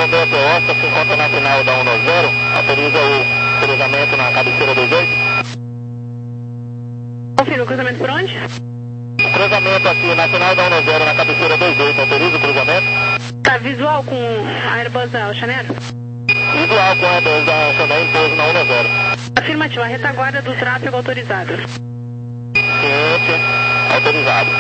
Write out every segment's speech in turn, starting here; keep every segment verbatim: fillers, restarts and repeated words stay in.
Romeu Hotel Oscar se encontra na final da um zero, autoriza o cruzamento na cabeceira dois oito. Confirma o cruzamento por onde? O cruzamento aqui na final da um zero, na cabeceira dois oito, autoriza o cruzamento. Tá visual com a Airbus da Oceaneiro? Visual com a Airbus da Oceaneiro, pouso na um zero. Afirmativo, a retaguarda do tráfego autorizado. Ciente, autorizado.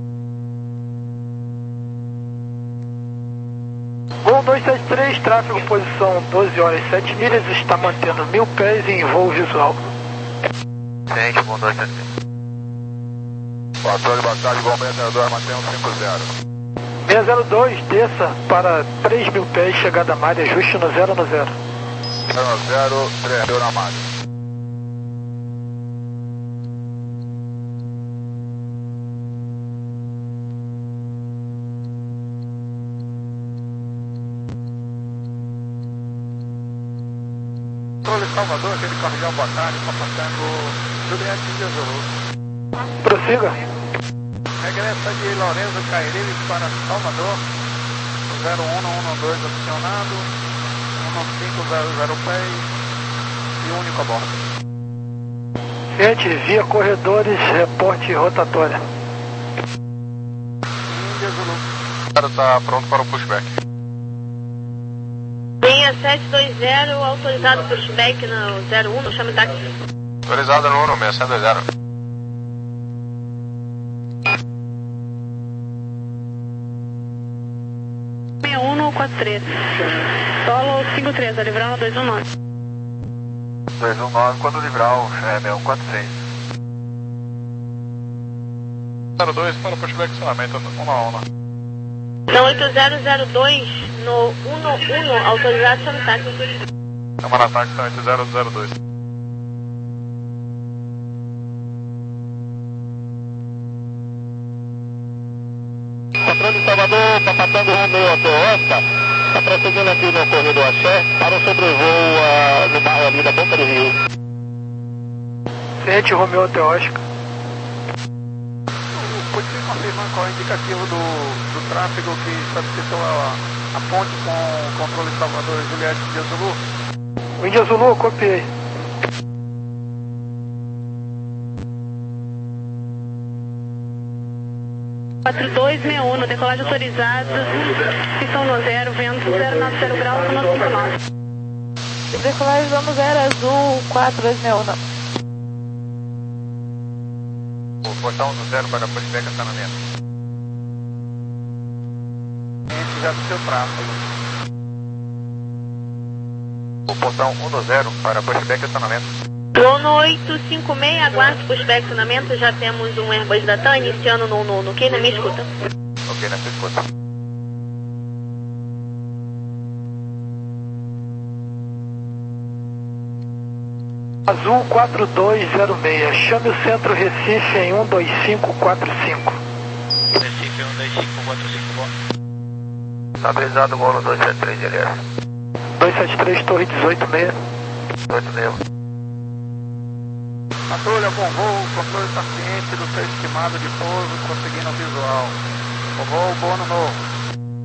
Voo dois sete três, tráfego posição doze horas e sete milhas, está mantendo mil pés em voo visual. Ciente, voo dois sete três. Patrulha, boa tarde, voo seis zero dois, mantém um cinco zero. seis zero dois, desça para três mil pés, chegada a malha, ajuste no zero no zero. zero zero, três mil na malha. Controle Salvador, aquele carro boa tarde, está passando Juliette de Zulu. Prossiga. Regressa de Lourenço Cairiles para Salvador, zero um um dois acionado, um cinco zero zero pés e único a bordo. Ciente, via corredores, reporte rotatória. Índia Zulu. O cara está pronto para o pushback. Linha sete dois zero, autorizado pushback no zero um, chame táxi. Autorizado no um, seis sete dois zero. seis um quatro três. Solo cinco três, a Livral dois um nove. dois um nove, quando livrar o é, seis um quatro seis. zero dois para o pushback acionamento um na um. Na oito zero zero dois, no um um, autorizado chame táxi. Chama na táxi oito zero zero dois. Controle Salvador, Papatango Romeu Hotel Oscar, está prosseguindo aqui no corredor Axé, para o sobrevoo uh, no bairro ali da Boca do Rio. Ciente, Romeu Hotel Oscar. Pode ser confirmar qual é o indicativo do, do tráfego que solicitou a, a ponte com o controle Salvador e Juliette de Zulu? O Índia Zulu, eu copiei. quatro dois seis um, no decolagem autorizado, pistão no zero, vento zero nove zero graus, no cinco nove. Decolagem vamos zero azul, quatro dois seis um. O portão do zero para pushback acionamento. Ciente já do seu tráfego. O portão um do zero para pushback acionamento. Dono oito cinco seis, aguarde pushback acionamento, já temos um Airbus da TAM iniciando no, no, no que na minha escuta. Ok, nessa escuta. Azul quatro dois zero seis, chame o centro Recife em um dois cinco quatro cinco. Recife um dois cinco quatro cinco, bom. Estabilizado, voo dois sete três, L S. dois sete três, torre dezoito seis. dezoito seis. Patrulha, bom voo, controle está ciente do seu estimado de pouso, conseguindo o visual. Bom voo, bom ano novo.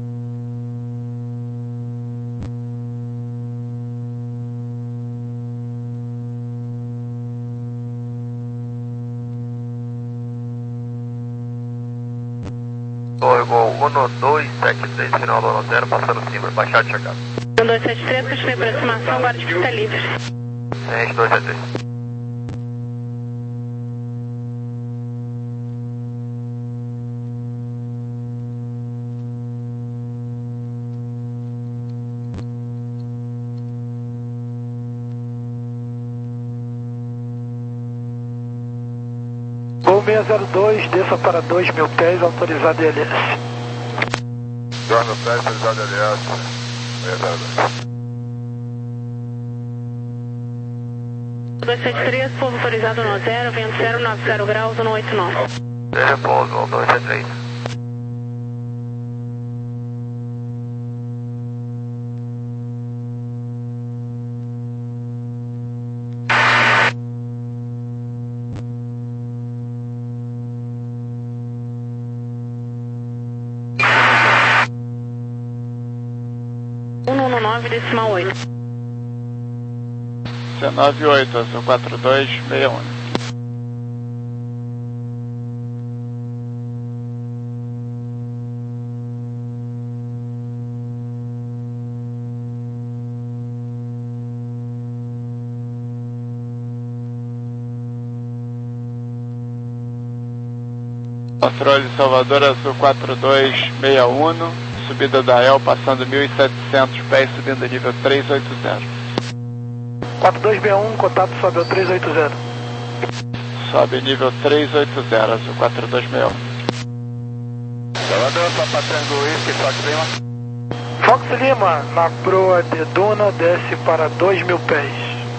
Oi, voo um dois sete três, final do um zero, passando cima, baixar de chegada. um dois sete três, continue aproximação, agora de pista livre. Ciente, dois sete três. Voo seis zero dois, desça para dois mil pés, autorizado L S. dois mil pés, autorizado L S. seis zero dois. dois sete três, pouso autorizado no zero, vento zero nove zero graus, no oito nove. Seja pouso, dois sete três. um um nove, decimal oito. C nove oito, Azul quatro dois seis um. Controle Salvador Azul quatro dois seis um, subida da El passando mil e setecentos pés, subindo nível trezentos e oitenta. quatro dois seis um, contato sobe ao trezentos e oitenta. Sobe nível trezentos e oitenta, Azul quatro dois seis um. Salvador, Papa Tango Whisky, Fox Lima. Fox Lima, na proa de Duna, desce para dois mil pés.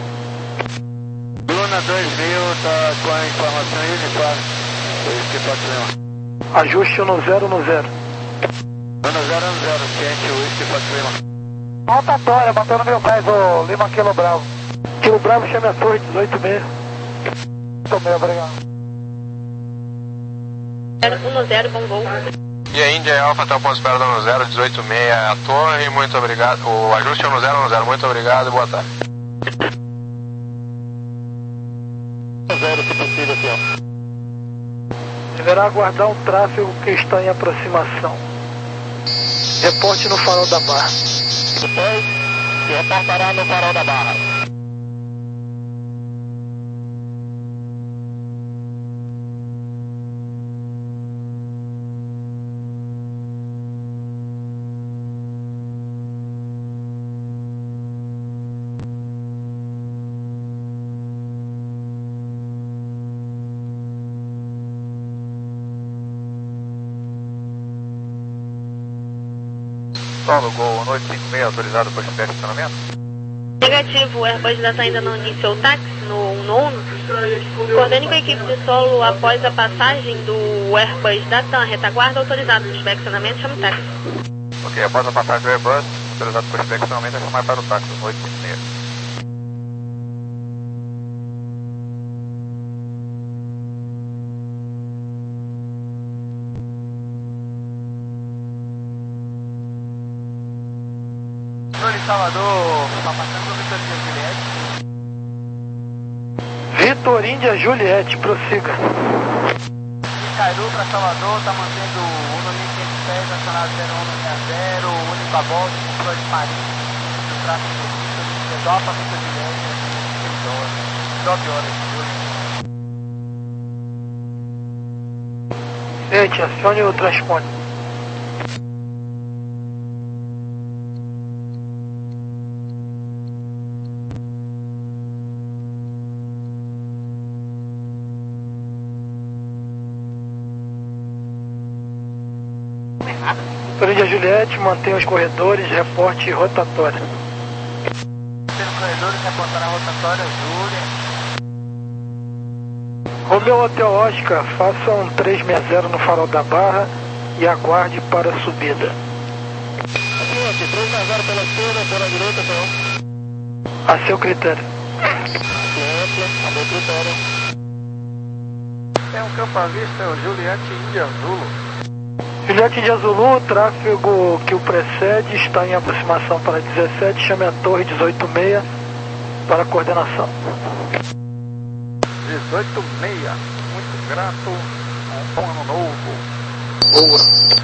Duna dois mil, tá com a informação aí, uniforme. Whisky, Fox Lima. Ajuste no zero no zero. Duna zero no zero, ciente, Whisky, Fox Lima. Altatória, batendo mil pés, o Lima Kilo Bravo. Kilo Bravo, chame a torre, dezoito seis. dezoito seis, obrigado. zero um zero, bom voo. E a Índia Alfa até o ponto de espera do zero, dezoito seis, a torre, muito obrigado. O ajuste é no zero no zero, muito obrigado e boa tarde. Zero, se possível, senhor. Deverá aguardar um tráfego que está em aproximação. Reporte no farol da Barra. Depois, se reportará no farol da Barra. Solo Gol noite cinco seis, autorizado para estacionamento? Negativo, o Airbus Data ainda não iniciou o táxi no nono. Coordene com a equipe de solo após a passagem do Airbus Data, retaguarda autorizado para estacionamento, chama o táxi. Ok, após a passagem do Airbus, autorizado para estacionamento, é chamar para o táxi, noite cinco seis. Salvador, está passando o Vitor Índia Juliette. Vitor Índia Juliette, prossiga. De Cairu para Salvador, está mantendo o mil quinhentos e dez, acionado zero um seis zero, único a bordo, controle de marinho, do tráfego do Vitor, Pedópolis, Vitor Juliette, seis horas, nove horas de hoje. Gente, acione o transponder. Vitor Juliette, mantenha os corredores, reporte rotatória. Tendo corredores, reportar a rotatória, Júlia. Romeu Hotel Oscar, faça um trezentos e sessenta no farol da Barra e aguarde para a subida. Cliente, trezentos e sessenta pela esquerda, pela direita, então. A seu critério. Cliente, a meu critério. É um campo à vista, é o Juliette Índia Zulo. Juliette Índia Zulu, o tráfego que o precede está em aproximação para dezessete, chame a torre dezoito seis para coordenação. dezoito seis, muito grato, um bom ano novo. Boa.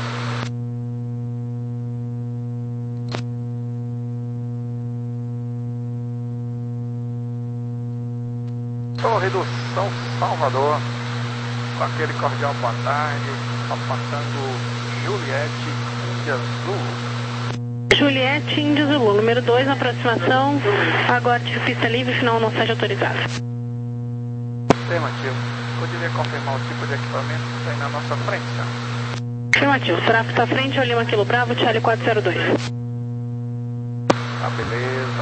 Torre do São Salvador, com aquele cordial boa tarde, está passando Juliette Índia Zulu. Juliette Índia Zulu, número dois na aproximação, aguarde pista livre, final não seja autorizado. Afirmativo. Poderia confirmar o tipo de equipamento que está aí na nossa frente, senhor? Afirmativo, tráfego está à frente, é o Lima Kilo Bravo, Charlie quatro zero dois. Tá, beleza.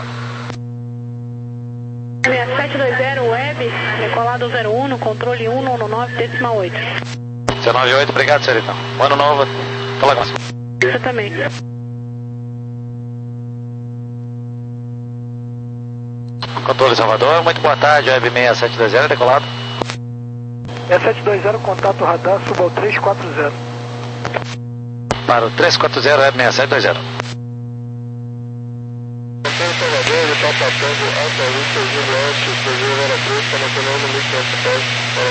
seis sete dois zero, web, decolado zero um, no controle um um nove, decimal oito. C nove oito, obrigado, senhorita. Ano novo, fala com você. Você também. Controle Salvador, muito boa tarde, web seis sete dois zero, decolado. seis sete dois zero, contato radar, suba ao trezentos e quarenta. Para o trezentos e quarenta, web seis sete dois zero. Salvador, ele está passando Alfa Vitor Juliette, Cruzeiro Vera Cruz, está mantenendo mil quinhentos pés para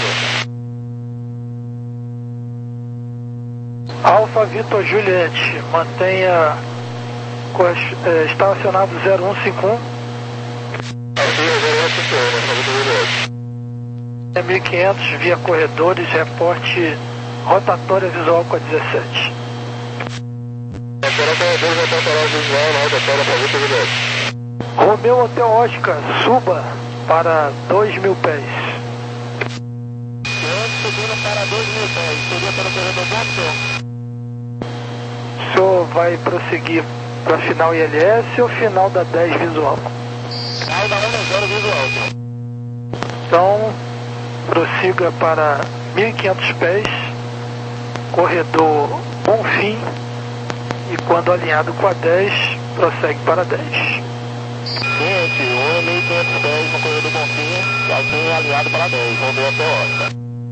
o retorno. Alfa Vitor Juliette, mantenha é, estacionado zero um cinco um. Aqui é zero um cinco um, Alfa Vitor Juliette. É mil e quinhentos via corredores, reporte rotatória visual com a dezessete. Rotatória corredores, rotatória visual, na rotatória Alfa Vitor Juliette. Romeu Hotel Oscar, suba para dois mil pés. Subindo para dois mil pés, seria para o corredor bom, senhor? O senhor vai prosseguir para final I L S ou final da dez visual? Final da um zero visual, senhor. Então, prossiga para mil e quinhentos pés, corredor Bonfim, e quando alinhado com a dez, prossegue para dez. Gente, um mil e quinhentos pés no corredor Bonfim, e assim alinhado para dez, Romeu até Oscar.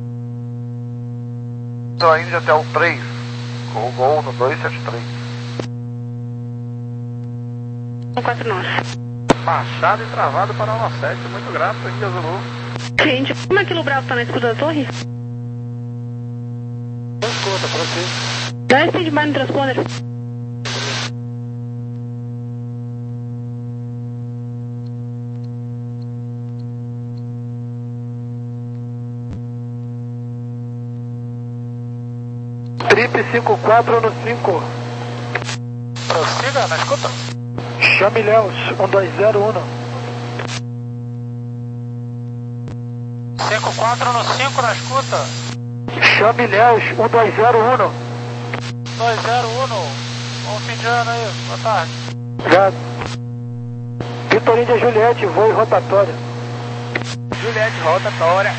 Estou indo até o três, com o gol no dois sete três. um quatro nove. Machado e travado para o sete, muito grato, Índia Zulu. Gente, como é que o Bravo está na escuta da torre? Escuta, prossiga. Dá esse de no transponder. Trip cinco quatro no cinco. Prossiga, na escuta. Chame Léus, um dois zero um. cinco quatro no cinco, na escuta. Chame Léus, um dois zero um. dois zero um, bom fim de ano aí, boa tarde. Já. Vitoríndia Juliette, voo rotatório. Juliette, rotatória.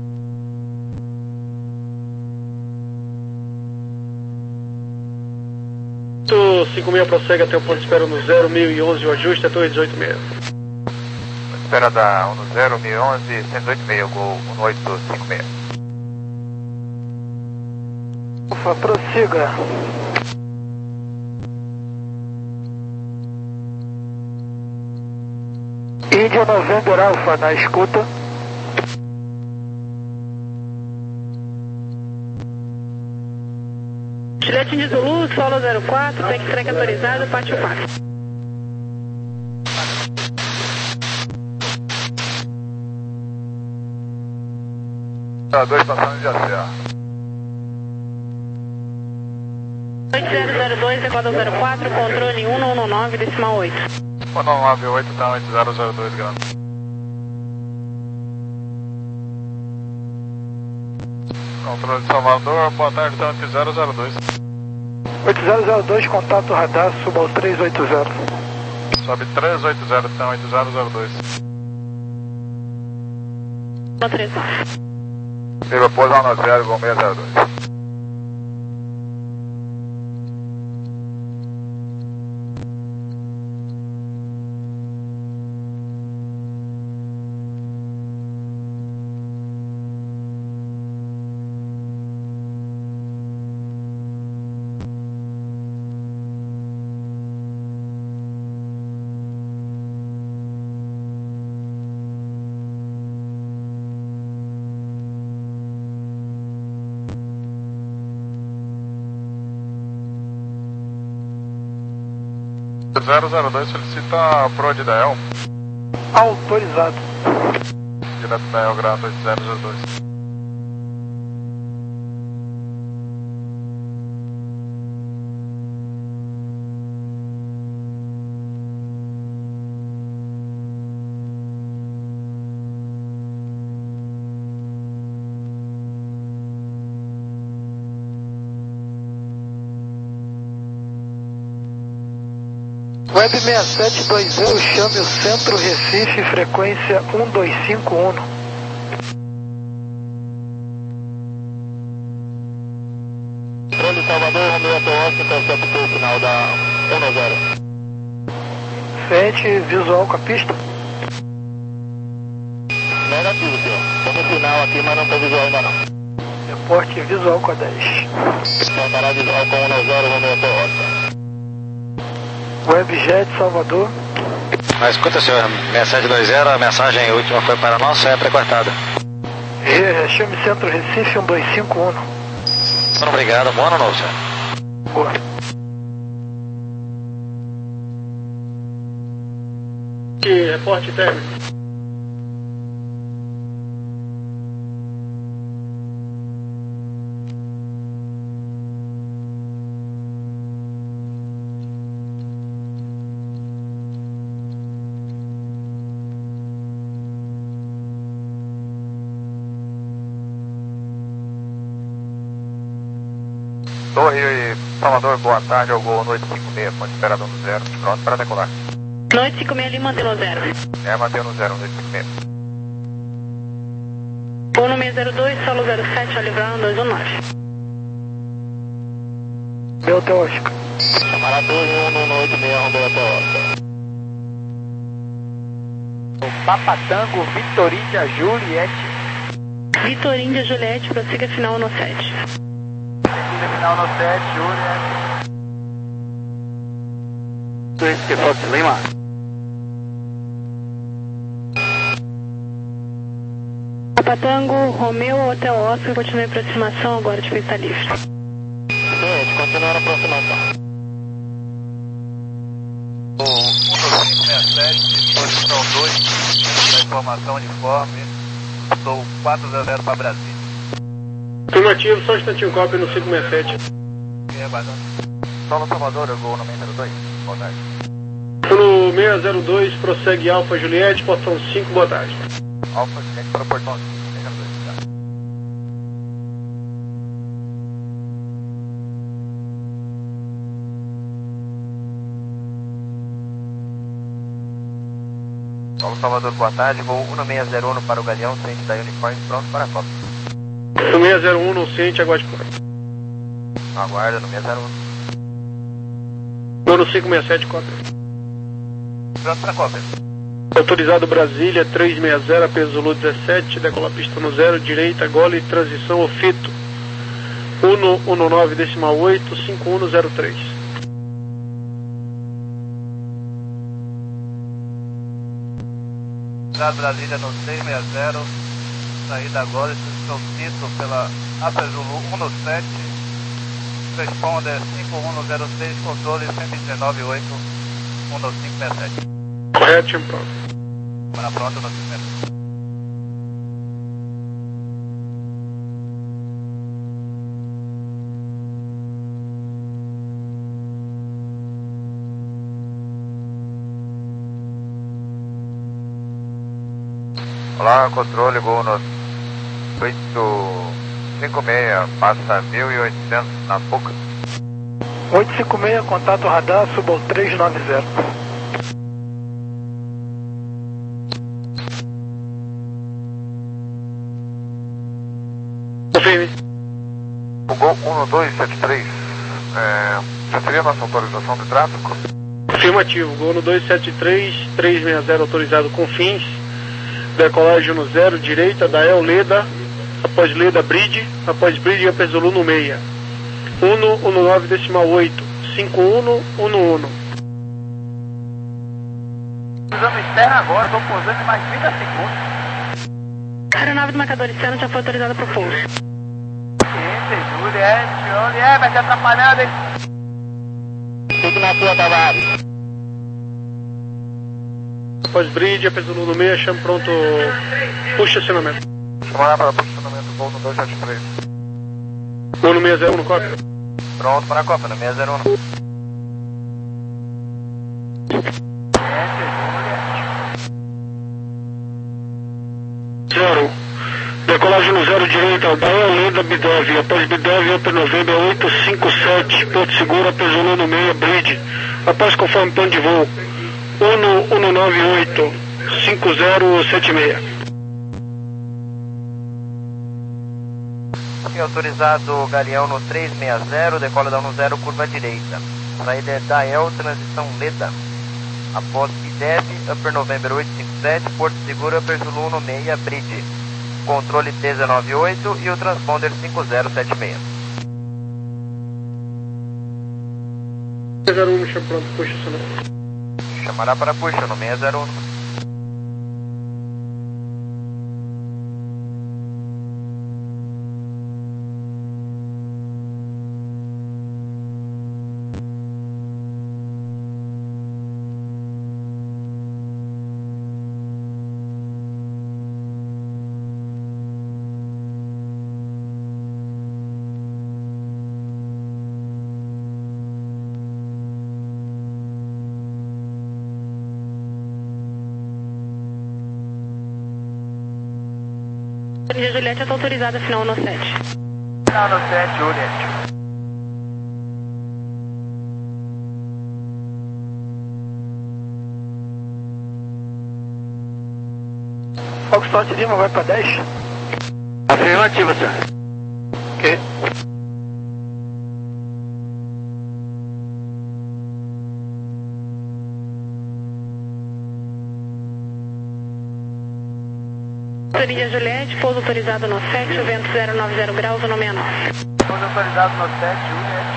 cinco seis prossegue até o ponto de espera no zero mil e onze, o ajuste é torre dezoito seis. Espera da um zero mil e onze, cento e oito seis, gol um oito cinco seis. Ufa, prossiga. Índia November Alpha na escuta. Juliette de Zulu, solo zero quatro, tem que track autorizado, pátio quatro. Tá, dois passando de A C A. oito zero zero dois, Equador zero quatro, controle um um nove, decimal oito. um nove oito, tá, oito zero zero dois, grande. Controle de Salvador, boa tarde, tá, oito zero zero dois. oito zero zero dois, contato radar, suba ao três oito zero. Sobe três oito zero, tá, oito zero zero dois. três nove. Viva, pousa um zero, gol seis zero dois. zero zero dois solicita a Pro de Dael. Autorizado. Direto Dael, grato, oito zero zero dois. Web seis sete dois zero, chame o Centro Recife, frequência um dois cinco um. Controle Salvador, Romeu até Oscar, interceptou o final da um zero. Frente visual com a pista. Negativo, senhor. Estamos no final aqui, mas não está visual ainda não. Reporte visual com a dez. Estará visual com um zero, Romeu até Oscar. Webjet Salvador. Mas escuta, senhor, seis sete dois zero, a mensagem última foi para nós, é pré-cortada. Chame Centro Recife um dois cinco um. Muito obrigado, bom ano novo, senhor. Boa. Reporte térmico. Torre e Salvador, boa tarde, ao gol noite cinco seis, ponte esperador no zero, pronto para decolar. Noite cinco seis ali, mantendo no zero. É, mantendo no zero, noite cinco seis. Uno seis zero dois, solo zero sete, a livrar dois um nove. Delta Oscar. Camarada dois um no oito seis, Delta Oscar. Papatango, Vitoríndia, Juliette. Vitoríndia, Juliette, prossiga final no sete. Final no sete, Juliette. Que Fox Lima. Papatango, Romeu, Hotel Oscar, continue a aproximação, agora de pista livre. Gente, continua a aproximação. O um dois cinco seis sete, posição dois, da informação uniforme. Sou quatro zero zero para Brasília. Afirmativo, só um instantinho, cópia no cinco seis sete. Solo Salvador, eu vou no seis zero dois. Boa tarde. No seis zero dois, prossegue Alfa Juliette, portão cinco, boa tarde. Alfa Juliette para o portão cinco, seis zero dois. Solo Salvador, boa tarde. Vou um seis zero um para o Galeão, ciente da Uniforme, pronto para a Copa. No seis zero um, no ciente, aguarde por. Aguarda no seis zero um. Vou no cinco seis sete, cópia. Pronto para a Copa. Autorizado Brasília, três seis zero, P Zulu dezessete, decola pista no zero, direita, gole, transição, ofito. um um nove, decimal oito, cinco um zero três. Autorizado Brasília no seis seis zero, saída agora, estou cito pela A P Zulu um sete, responde cinco um zero seis, controle cento e dezenove oito, um cinco seis sete. Correto, time pronto. Para pronto no cinco seis sete. Olá, controle, gol no oito cinco seis, passa mil e oitocentos na boca. oito cinco seis, contato radar, suba ao três nove zero. Confirme. O gol um dois sete três, é, já seria a nossa autorização de tráfego? Afirmativo, gol no dois sete três, três seis zero autorizado com fins. Decolagem no zero, direita, Dael Leda, após Leda Bridge, após Bridge A P Zulu no meia. um um nove decimal oito, cinco um um um. Usando terra agora, estou pousando em mais trinta segundos. Aeronave do marcador externo já foi autorizada para o pouso. Gente, Juliette, Juliette, vai ser atrapalhado, hein? Fique na sua, Tavares. Após Bridge, A P Zulu no meia, chama pronto, puxa acionamento. Chamar para posicionamento, gol no dois sete três. Gol no seis zero um no cópia. Pronto para a Copa, no seis zero um. Zero. Decolagem no zero, direita, Dael Leda Bidov, após Bidov, Open November oito cinco sete, Porto Seguro, A P Zulu no meia, Bridge. Após conforme plano de voo. um um nove oito, cinco zero sete seis. Autorizado Galeão no três seis zero, decola da um zero, curva direita. Saída é Dael, transição Leda. Após Bidev, Upper November oito cinco sete, Porto Seguro, Upper Zulu no meia, Bridge. Controle T dezenove oito e o transponder cinco zero sete seis. seis zero um, chama pronto, puxa acionamento. Chamará para puxa no seis zero um. Juliette está autorizada, final no sete. Final no sete, Juliette. Foxtrot Lima vai para dez? Afirmativa, senhor. Ok. Autoria Juliette, pouso autorizado no sete, vento zero nove zero graus, no sessenta e nove. Pouso autorizado no sete, Juliette.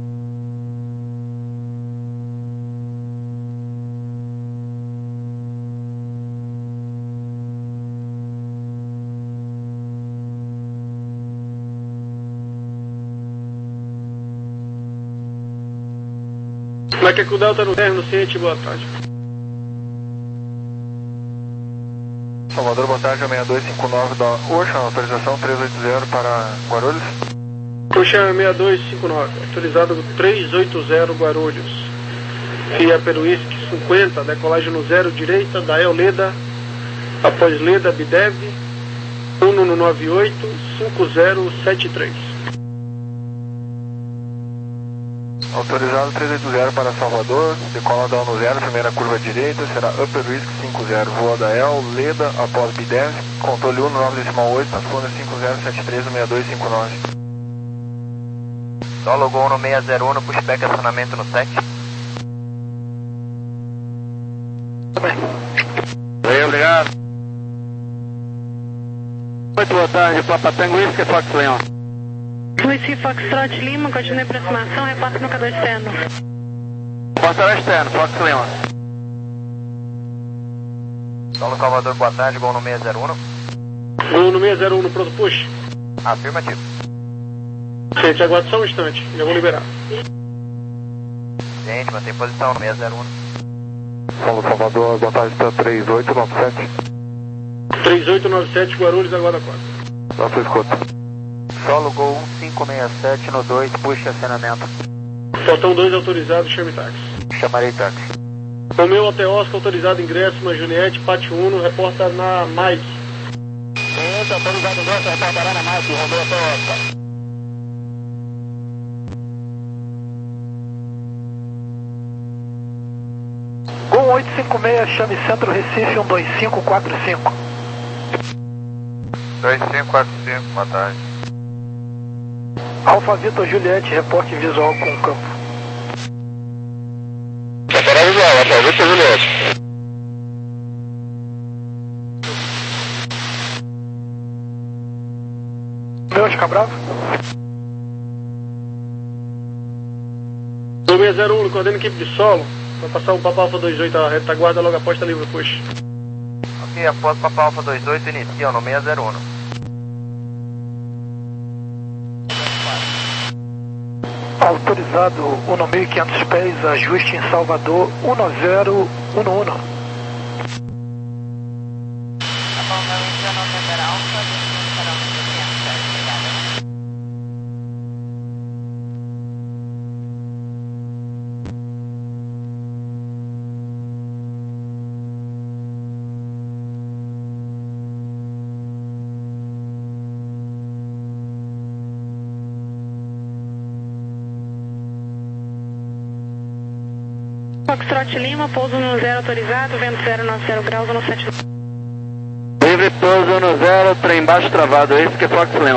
Macaco Delta no término, ciente, boa tarde. Salvador, boa tarde, seis dois cinco nove da Ocean, autorização trezentos e oitenta para Guarulhos. Ocean seis dois cinco nove, autorizado trezentos e oitenta Guarulhos. Via Peruísque cinquenta, decolagem no zero direita, da El Leda, após Leda, Bidev, um no nove oito cinco zero sete três. Autorizado trezentos e oitenta para Salvador, decola da no zero, primeira curva direita, será Upper Risk cinco zero, voa da El, Leda, após Bidev, controle um no nove decimal oito, transponder cinco zero sete três no seis dois cinco nove. Solo Gol no seis zero um, pushback acionamento no sete. Bem, obrigado. Muito boa tarde, Papa Tango Whisky, Fox Leon. Whisky Foxtrot Lima, continue a aproximação, repassa no marcador externo. Marcador externo, Fox Lima. Solo Salvador, boa tarde, Gol no seis zero um. Gol no seis zero um, pronto push. Afirmativo. Gente, aguarde só um instante, já vou liberar. Gente, mantém posição no seis zero um. Solo Salvador, boa tarde, está três oito nove sete. três oito nove sete, Guarulhos, aguarda quatro. Nossa escuta. Solo Gol um cinco seis sete no dois, puxa acionamento. Portão dois autorizado, chame táxi. Chamarei táxi. Romeu até Oscar, autorizado ingresso, na Juliette, Pátio Uno, reporta na Mike. Esse autorizado ingresso, reportará na Mike, Romeu até Oscar. Gol oito cinco seis, chame Centro Recife um dois cinco quatro cinco. dois cinco quatro cinco, boa tarde. Alfa Vitor Juliette, reporte visual com o campo. Reporte visual, Alfa Vitor Juliette. Meu, Oscar Bravo? No seis zero um, coordena equipe de solo. Vai passar um Papa Alfa dois oito, a retaguarda logo após a livre push. Ok, após Papa Alfa dois oito, inicia no seis zero um. Autorizado um mil e quinhentos pés, ajuste em Salvador um zero um um. Foxtrot Lima, pouso no zero autorizado, vento zero nove zero graus, no sete. Livre pouso no zero, trem baixo travado, esse que é Fox Lima.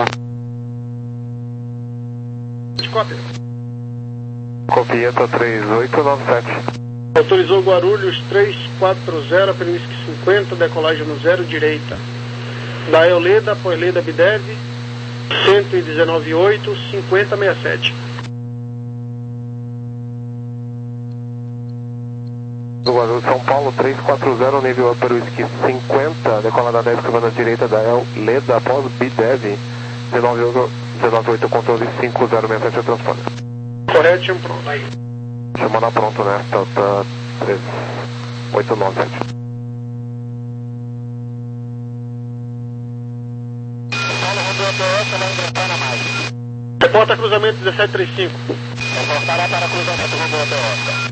Cópia. Copieta três oito nove sete. Autorizou Guarulhos três quatro zero, Peruísque cinquenta, decolagem no zero direita. Da El Leda, após Leda Bidev, cento e dezenove oito, cinquenta sessenta e sete. Do Azul São Paulo, três quatro zero, nível Upper Whisky cinquenta, decolada dez, curva na direita da El Leda, após B D E V, dezenove oito, controle cinco zero seis sete, transponder. Correto, chama pronto. Aí. Chamando a pronto, né? Delta três oito nove sete. Reporta cruzamento dezessete trinta e cinco. Reportará para cruzamento rumo ao Toyota.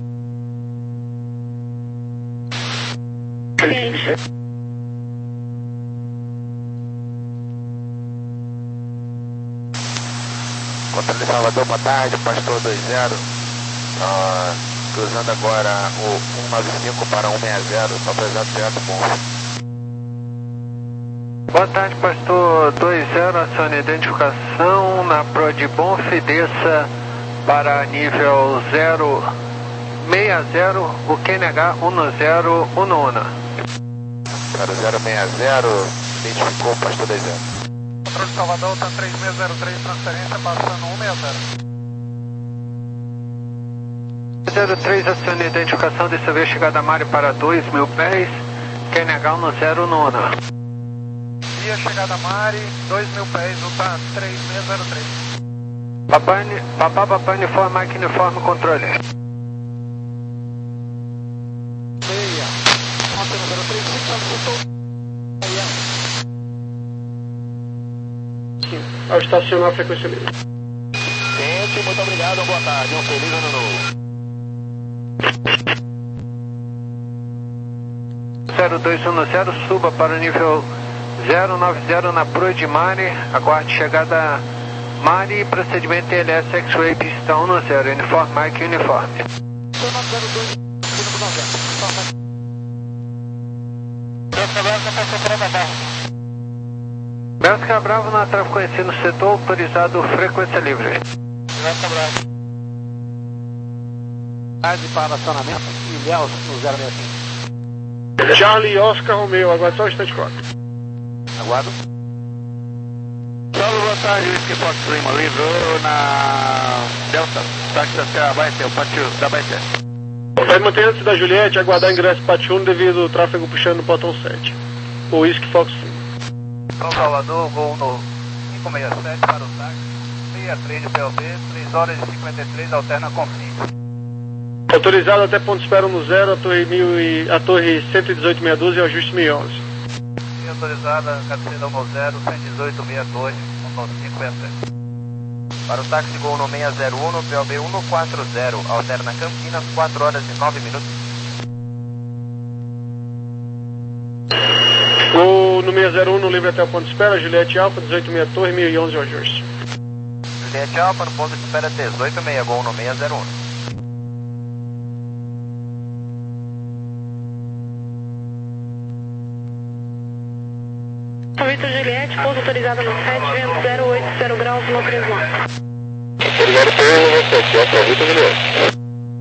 Controle Salvador, boa tarde, Pastor dois zero. Uh, cruzando agora o cento e noventa e cinco para cento e sessenta, só para exato direto bom. Boa tarde, Pastor dois zero, acione identificação na Pro de Bonf, desça para nível zero seis zero, o Q N H um zero um um. Para zero seis zero, identificou Pastor dois zero. Controle de Salvador, está três seis zero três, transferência passando cento e sessenta. zero três, acione identificação, dessa vez chegada a Mari para dois mil pés, Q N H um zero um um. Via chegada Mari, dois mil pés, luta três seis zero três. Papai, papá, papai, uniforme, Mike, uniforme, controle. Meia. Antena zero três, cinco, Ao estacionar a frequência livre. Gente, muito obrigado, boa tarde, um feliz ano novo. zero dois um zero, suba para o nível zero nove zero na Pro de Mari, aguarde chegada Mari, procedimento T L S X-Ray, pista um zero, uniforme, Mike, uniforme. Bélgica Bravo na tráfego conhecido no setor, autorizado frequência livre. Bélgica Bravo. Tarde para acionamento, Ilhéus no zero seis cinco. Charlie Oscar Romeo, agora só o instante quatro. Aguardo. Salve, boa tarde, Whisky Fox Lima, livrou na Delta, táxi até a Baeté, o pátio da Baeté. Vai manter antes da Juliette, aguardar ingresso pátio um devido ao tráfego puxando no portão sete. O Whisky Fox Lima. São Salvador, voo no cinco seis sete para o táxi, seis três de P O B, três horas e cinquenta e três, alterna com fim. Autorizado até ponto de espera no zero, a torre, mil e, a torre cento e dezoito seiscentos e doze e ajuste mil e onze. Sim, autorizada, cabeceira no zero, cento e dezoito seis dois, ponto cinco seis sete. Para o táxi Gol no seis zero um, P O B cento e quarenta, alterna Campinas, quatro horas e nove minutos. Gol no seis zero um, no livre até o ponto de espera, Juliette Alfa, dezoito seis torre, mil e onze o ajuste. Juliette Alfa, no ponto de espera dezoito seis, Gol no seis zero um. Vitor Juliette, pouso autorizado no sete, vento zero oito zero graus, no três nove. Obrigado por sete, essa é a Vitor Juliette.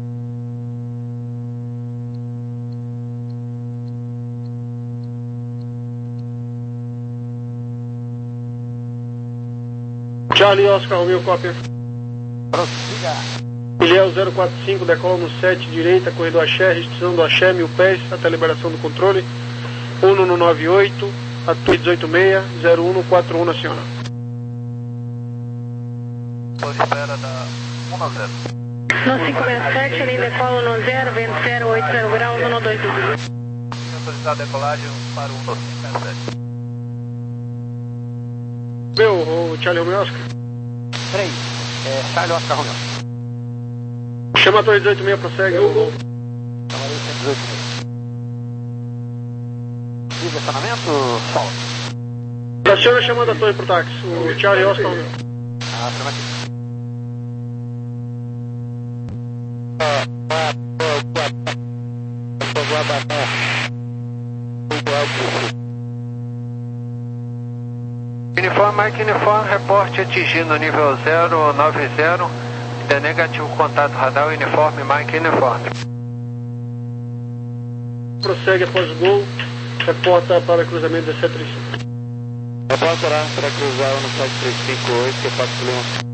Charlie Oscar Romeo, cópia. Prossiga. Ilhéu zero quatro cinco, decola no sete, direita, corredor Axé, restrição do Axé, mil pés, até a liberação do controle. um no nove oito. A torre dezoito seis, zero um quatro um nacional. Estou de espera da um zero. No cinco seis sete, ele decola no zero, vento zero oito zero graus, no dois dois. Autorizado a decolagem para o cinco seis sete. Meu, o Charlie Romeo Oscar. três, é, Charlie Oscar Romeo. Chama a torre dezoito seis, prossegue o gol. Camarão cento e dezoito seis. Estacionamento, sol. Estaciona chamando a torre pro táxi, o Charlie Oscar Romeo. Ah, afirmativo. Uniforme, Mike, uniforme, reporte atingindo nível zero nove zero, ainda negativo contato radar, uniforme, Mike, uniforme. Prossegue após o gol, reporta para cruzamento dezessete trinta e cinco. Reportará para cruzar no sete três cinco oito, que é Fox Lima.